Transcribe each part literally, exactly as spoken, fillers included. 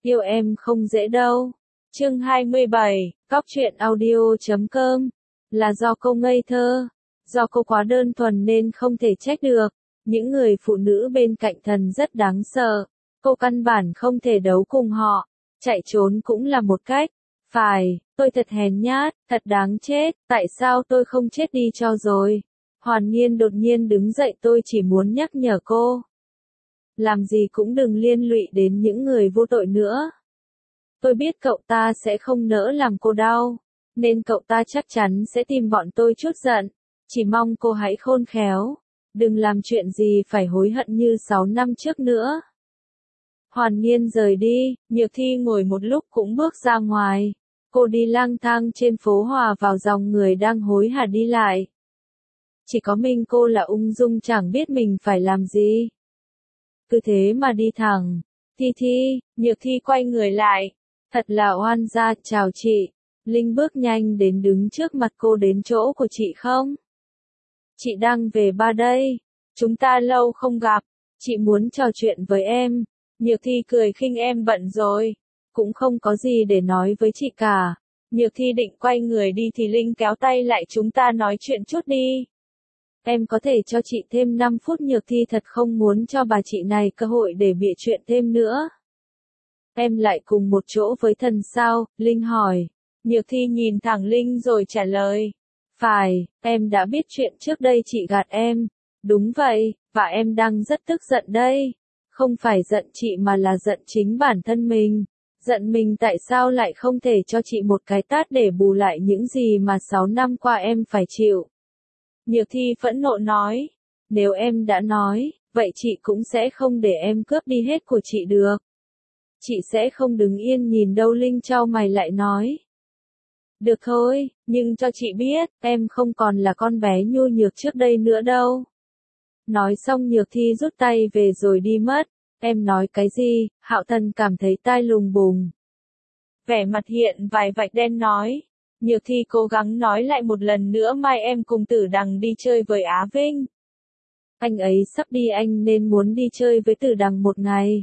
Yêu em không dễ đâu. Chương hai mươi bảy, Cóc truyện audio chấm com. Là do cô ngây thơ, do cô quá đơn thuần nên không thể trách được. Những người phụ nữ bên cạnh thần rất đáng sợ. Cô căn bản không thể đấu cùng họ. Chạy trốn cũng là một cách. Phải, tôi thật hèn nhát, thật đáng chết, tại sao tôi không chết đi cho rồi. Hoàn Nhiên đột nhiên đứng dậy, tôi chỉ muốn nhắc nhở cô. Làm gì cũng đừng liên lụy đến những người vô tội nữa. Tôi biết cậu ta sẽ không nỡ làm cô đau, nên cậu ta chắc chắn sẽ tìm bọn tôi chút giận. Chỉ mong cô hãy khôn khéo, đừng làm chuyện gì phải hối hận như sáu năm trước nữa. Hoàn Nhiên rời đi, Nhược Thi ngồi một lúc cũng bước ra ngoài. Cô đi lang thang trên phố hòa vào dòng người đang hối hả đi lại. Chỉ có mình cô là ung dung chẳng biết mình phải làm gì. Cứ thế mà đi thẳng. Thi Thi, Nhược Thi quay người lại. Thật là oan gia, chào chị. Linh bước nhanh đến đứng trước mặt cô, đến chỗ của chị không? Chị đang về ba đây. Chúng ta lâu không gặp. Chị muốn trò chuyện với em. Nhược Thi cười khinh, em bận rồi. Cũng không có gì để nói với chị cả. Nhược Thi định quay người đi thì Linh kéo tay lại, chúng ta nói chuyện chút đi. Em có thể cho chị thêm năm phút. Nhược Thi thật không muốn cho bà chị này cơ hội để bịa chuyện thêm nữa. Em lại cùng một chỗ với thần sao? Linh hỏi. Nhược Thi nhìn thẳng Linh rồi trả lời. Phải, em đã biết chuyện trước đây chị gạt em. Đúng vậy, và em đang rất tức giận đây. Không phải giận chị mà là giận chính bản thân mình. Giận mình tại sao lại không thể cho chị một cái tát để bù lại những gì mà sáu năm qua em phải chịu. Nhược Thi phẫn nộ nói. Nếu em đã nói, vậy chị cũng sẽ không để em cướp đi hết của chị được. Chị sẽ không đứng yên nhìn đâu. Linh chau mày lại nói. Được thôi, nhưng cho chị biết, em không còn là con bé nhu nhược trước đây nữa đâu. Nói xong Nhược Thi rút tay về rồi đi mất. Em nói cái gì? Hạo Thần cảm thấy tai lùng bùng. Vẻ mặt hiện vài vạch đen nói. Nhược Thi cố gắng nói lại một lần nữa, mai em cùng Tử Đằng đi chơi với Á Vinh. Anh ấy sắp đi, anh nên muốn đi chơi với Tử Đằng một ngày.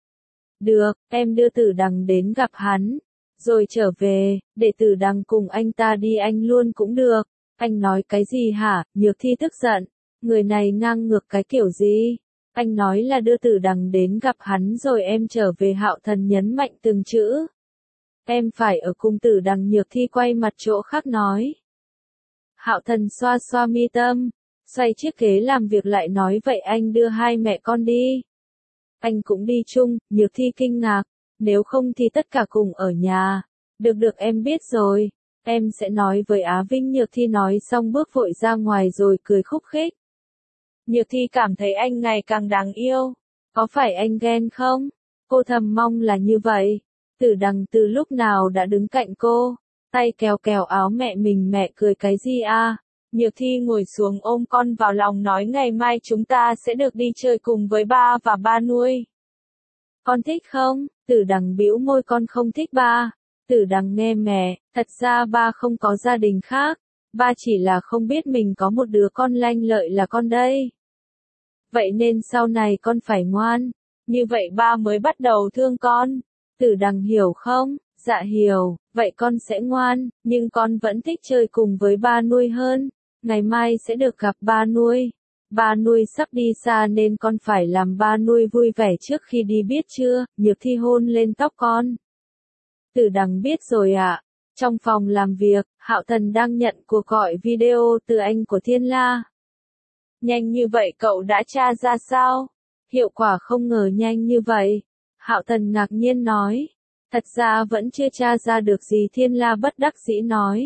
Được, em đưa Tử Đằng đến gặp hắn, rồi trở về, để Tử Đằng cùng anh ta đi anh luôn cũng được. Anh nói cái gì hả? Nhược Thi tức giận. Người này ngang ngược cái kiểu gì? Anh nói là đưa Tử Đằng đến gặp hắn rồi em trở về. Hạo Thần nhấn mạnh từng chữ. Em phải ở cùng Tử Đằng. Nhược Thi quay mặt chỗ khác nói. Hạo Thần xoa xoa mi tâm, xoay chiếc ghế làm việc lại nói, vậy anh đưa hai mẹ con đi. Anh cũng đi chung. Nhược Thi kinh ngạc. Nếu không thì tất cả cùng ở nhà. Được được, em biết rồi. Em sẽ nói với Á Vinh. Nhược Thi nói xong bước vội ra ngoài rồi cười khúc khích. Nhược Thi cảm thấy anh ngày càng đáng yêu. Có phải anh ghen không? Cô thầm mong là như vậy. Tử Đằng từ lúc nào đã đứng cạnh cô, tay kéo kéo áo mẹ mình. Mẹ cười cái gì à? Nhược Thi ngồi xuống ôm con vào lòng nói, ngày mai chúng ta sẽ được đi chơi cùng với ba và ba nuôi. Con thích không? Tử Đằng bĩu môi, con không thích ba. Tử Đằng nghe mẹ, thật ra ba không có gia đình khác. Ba chỉ là không biết mình có một đứa con lanh lợi là con đây. Vậy nên sau này con phải ngoan. Như vậy ba mới bắt đầu thương con. Tử Đằng hiểu không? Dạ hiểu, vậy con sẽ ngoan, nhưng con vẫn thích chơi cùng với ba nuôi hơn. Ngày mai sẽ được gặp ba nuôi. Ba nuôi sắp đi xa nên con phải làm ba nuôi vui vẻ trước khi đi, biết chưa? Nhược Thi hôn lên tóc con. Tử Đằng biết rồi ạ. À. Trong phòng làm việc, Hạo Thần đang nhận cuộc gọi video từ anh của Thiên La. Nhanh như vậy cậu đã tra ra sao? Hiệu quả không ngờ nhanh như vậy. Hạo Thần ngạc nhiên nói. Thật ra vẫn chưa tra ra được gì. Thiên La bất đắc dĩ nói.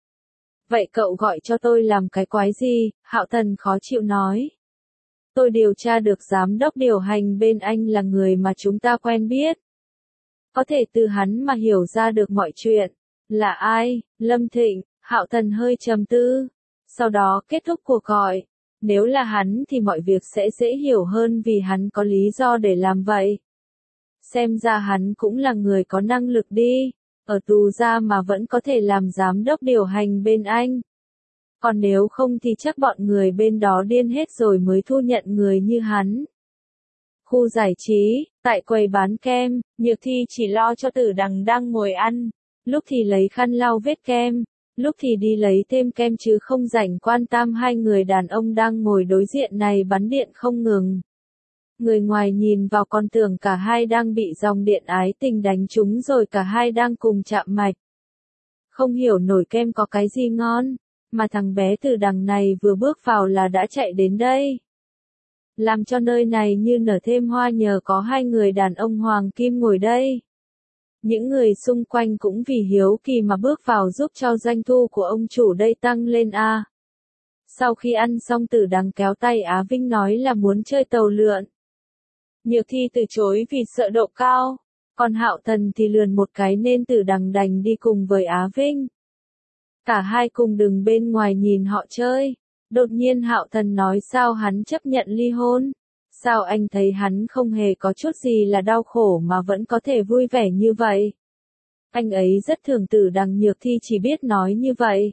Vậy cậu gọi cho tôi làm cái quái gì? Hạo Thần khó chịu nói. Tôi điều tra được giám đốc điều hành bên anh là người mà chúng ta quen biết. Có thể từ hắn mà hiểu ra được mọi chuyện. Là ai? Lâm Thịnh. Hạo Thần hơi trầm tư. Sau đó kết thúc cuộc gọi. Nếu là hắn thì mọi việc sẽ dễ hiểu hơn vì hắn có lý do để làm vậy. Xem ra hắn cũng là người có năng lực đi. Ở tù ra mà vẫn có thể làm giám đốc điều hành bên anh. Còn nếu không thì chắc bọn người bên đó điên hết rồi mới thu nhận người như hắn. Khu giải trí, tại quầy bán kem, Nhược Thi chỉ lo cho Tử Đằng đang ngồi ăn, lúc thì lấy khăn lau vết kem, lúc thì đi lấy thêm kem chứ không rảnh quan tâm hai người đàn ông đang ngồi đối diện này bắn điện không ngừng. Người ngoài nhìn vào còn tưởng cả hai đang bị dòng điện ái tình đánh trúng rồi cả hai đang cùng chạm mạch. Không hiểu nổi kem có cái gì ngon, mà thằng bé Tử Đằng này vừa bước vào là đã chạy đến đây. Làm cho nơi này như nở thêm hoa nhờ có hai người đàn ông hoàng kim ngồi đây. Những người xung quanh cũng vì hiếu kỳ mà bước vào giúp cho doanh thu của ông chủ đây tăng lên a. Sau khi ăn xong Tử Đằng kéo tay Á Vinh nói là muốn chơi tàu lượn. Nhược Thi từ chối vì sợ độ cao, còn Hạo Thần thì lườn một cái nên Tử Đằng đành đi cùng với Á Vinh. Cả hai cùng đứng bên ngoài nhìn họ chơi. Đột nhiên Hạo Thần nói sao hắn chấp nhận ly hôn? Sao anh thấy hắn không hề có chút gì là đau khổ mà vẫn có thể vui vẻ như vậy? Anh ấy rất thường Tử Đằng. Nhược Thi chỉ biết nói như vậy.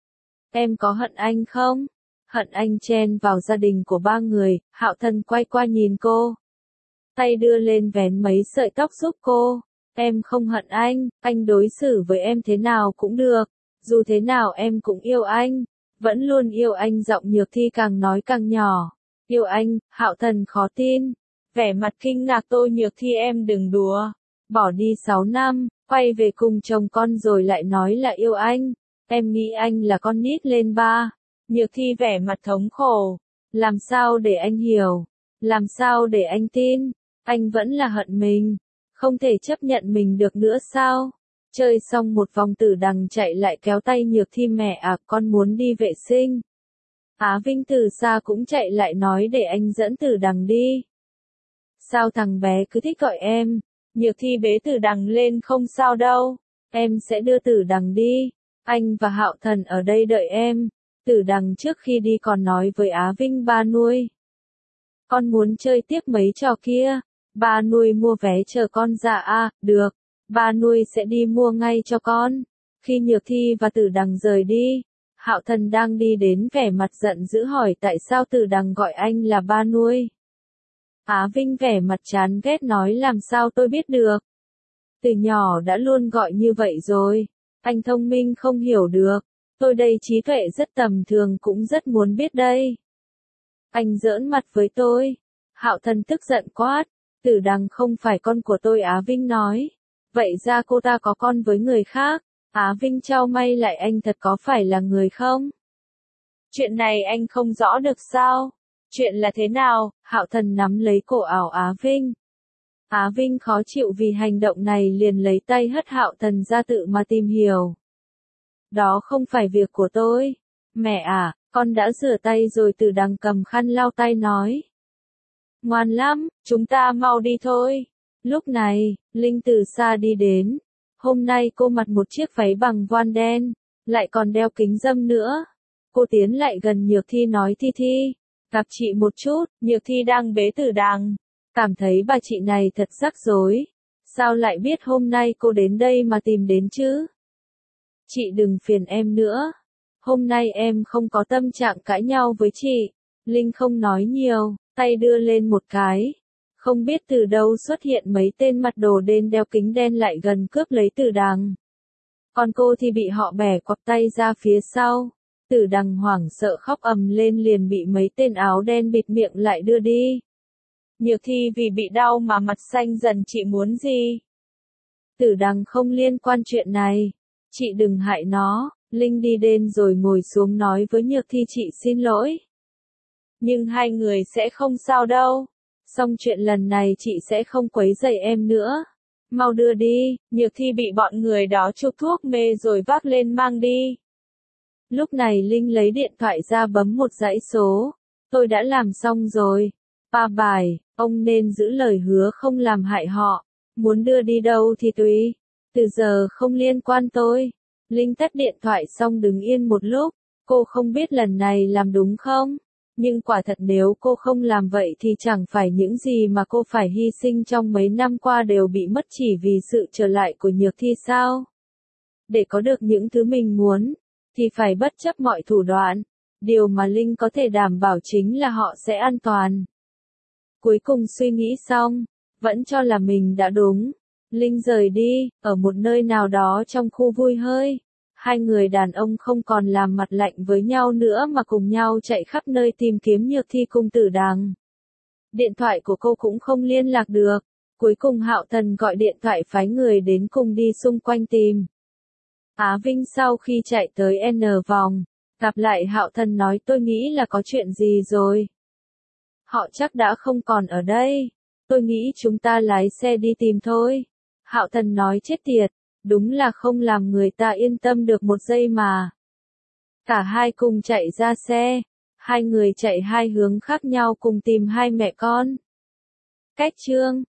Em có hận anh không? Hận anh chen vào gia đình của ba người. Hạo Thần quay qua nhìn cô. Tay đưa lên vén mấy sợi tóc giúp cô. Em không hận anh, anh đối xử với em thế nào cũng được. Dù thế nào em cũng yêu anh. Vẫn luôn yêu anh. Giọng Nhược Thi càng nói càng nhỏ. Yêu anh, Hạo Thần khó tin. Vẻ mặt kinh ngạc. Tôi Nhược Thi em đừng đùa. Bỏ đi sáu năm, quay về cùng chồng con rồi lại nói là yêu anh. Em nghĩ anh là con nít lên ba. Nhược Thi vẻ mặt thống khổ. Làm sao để anh hiểu? Làm sao để anh tin? Anh vẫn là hận mình. Không thể chấp nhận mình được nữa sao? Chơi xong một vòng Tử Đằng chạy lại kéo tay Nhược Thi mẹ à con muốn đi vệ sinh. Á Vinh từ xa cũng chạy lại nói để anh dẫn Tử Đằng đi. Sao thằng bé cứ thích gọi em? Nhược Thi bế Tử Đằng lên không sao đâu. Em sẽ đưa Tử Đằng đi. Anh và Hạo Thần ở đây đợi em. Tử Đằng trước khi đi còn nói với Á Vinh ba nuôi. Con muốn chơi tiếp mấy trò kia. Ba nuôi mua vé chờ con ra à, được. Ba nuôi sẽ đi mua ngay cho con. Khi Nhược Thi và Tử Đằng rời đi, Hạo Thần đang đi đến vẻ mặt giận dữ hỏi tại sao Tử Đằng gọi anh là ba nuôi. Á Vinh vẻ mặt chán ghét nói làm sao tôi biết được. Từ nhỏ đã luôn gọi như vậy rồi. Anh thông minh không hiểu được. Tôi đây trí tuệ rất tầm thường cũng rất muốn biết đây. Anh giỡn mặt với tôi. Hạo Thần tức giận quát. Tử Đằng không phải con của tôi. Á Vinh nói. Vậy ra cô ta có con với người khác. Á Vinh chau mày lại anh thật có phải là người không? Chuyện này anh không rõ được sao? Chuyện là thế nào? Hạo Thần nắm lấy cổ áo Á Vinh. Á Vinh khó chịu vì hành động này liền lấy tay hất Hạo Thần ra tự mà tìm hiểu. Đó không phải việc của tôi. Mẹ à, con đã rửa tay rồi. Tử Đằng cầm khăn lau tay nói. Ngoan lắm, chúng ta mau đi thôi. Lúc này, Linh từ xa đi đến. Hôm nay cô mặc một chiếc váy bằng voan đen, lại còn đeo kính râm nữa. Cô tiến lại gần Nhược Thi nói Thi Thi, gặp chị một chút. Nhược Thi đang bế Tử Đằng, cảm thấy bà chị này thật rắc rối. Sao lại biết hôm nay cô đến đây mà tìm đến chứ? Chị đừng phiền em nữa. Hôm nay em không có tâm trạng cãi nhau với chị. Linh không nói nhiều, tay đưa lên một cái. Không biết từ đâu xuất hiện mấy tên mặt đồ đen đeo kính đen lại gần cướp lấy Tử Đằng. Còn cô thì bị họ bẻ quặp tay ra phía sau. Tử Đằng hoảng sợ khóc ầm lên liền bị mấy tên áo đen bịt miệng lại đưa đi. Nhược Thi vì bị đau mà mặt xanh dần. Chị muốn gì? Tử Đằng không liên quan chuyện này. Chị đừng hại nó. Linh đi đến rồi ngồi xuống nói với Nhược Thi chị xin lỗi. Nhưng hai người sẽ không sao đâu. Xong chuyện lần này chị sẽ không quấy rầy em nữa. Mau đưa đi. Nhược Thi bị bọn người đó chụp thuốc mê rồi vác lên mang đi. Lúc này Linh lấy điện thoại ra bấm một dãy số. Tôi đã làm xong rồi. Ba bài, ông nên giữ lời hứa không làm hại họ. Muốn đưa đi đâu thì tùy. Từ giờ không liên quan tôi. Linh tắt điện thoại xong đứng yên một lúc. Cô không biết lần này làm đúng không? Nhưng quả thật nếu cô không làm vậy thì chẳng phải những gì mà cô phải hy sinh trong mấy năm qua đều bị mất chỉ vì sự trở lại của Nhược Thi sao? Để có được những thứ mình muốn, thì phải bất chấp mọi thủ đoạn. Điều mà Linh có thể đảm bảo chính là họ sẽ an toàn. Cuối cùng suy nghĩ xong, vẫn cho là mình đã đúng. Linh rời đi, ở một nơi nào đó trong khu vui hơi. Hai người đàn ông không còn làm mặt lạnh với nhau nữa mà cùng nhau chạy khắp nơi tìm kiếm Nhược Thi cung tử đằng. Điện thoại của cô cũng không liên lạc được. Cuối cùng Hạo Thần gọi điện thoại phái người đến cùng đi xung quanh tìm. Á Vinh sau khi chạy tới N vòng, gặp lại Hạo Thần nói tôi nghĩ là có chuyện gì rồi. Họ chắc đã không còn ở đây. Tôi nghĩ chúng ta lái xe đi tìm thôi. Hạo Thần nói chết tiệt, đúng là không làm người ta yên tâm được một giây mà. Cả hai cùng chạy ra xe. Hai người chạy hai hướng khác nhau cùng tìm hai mẹ con. Cách chương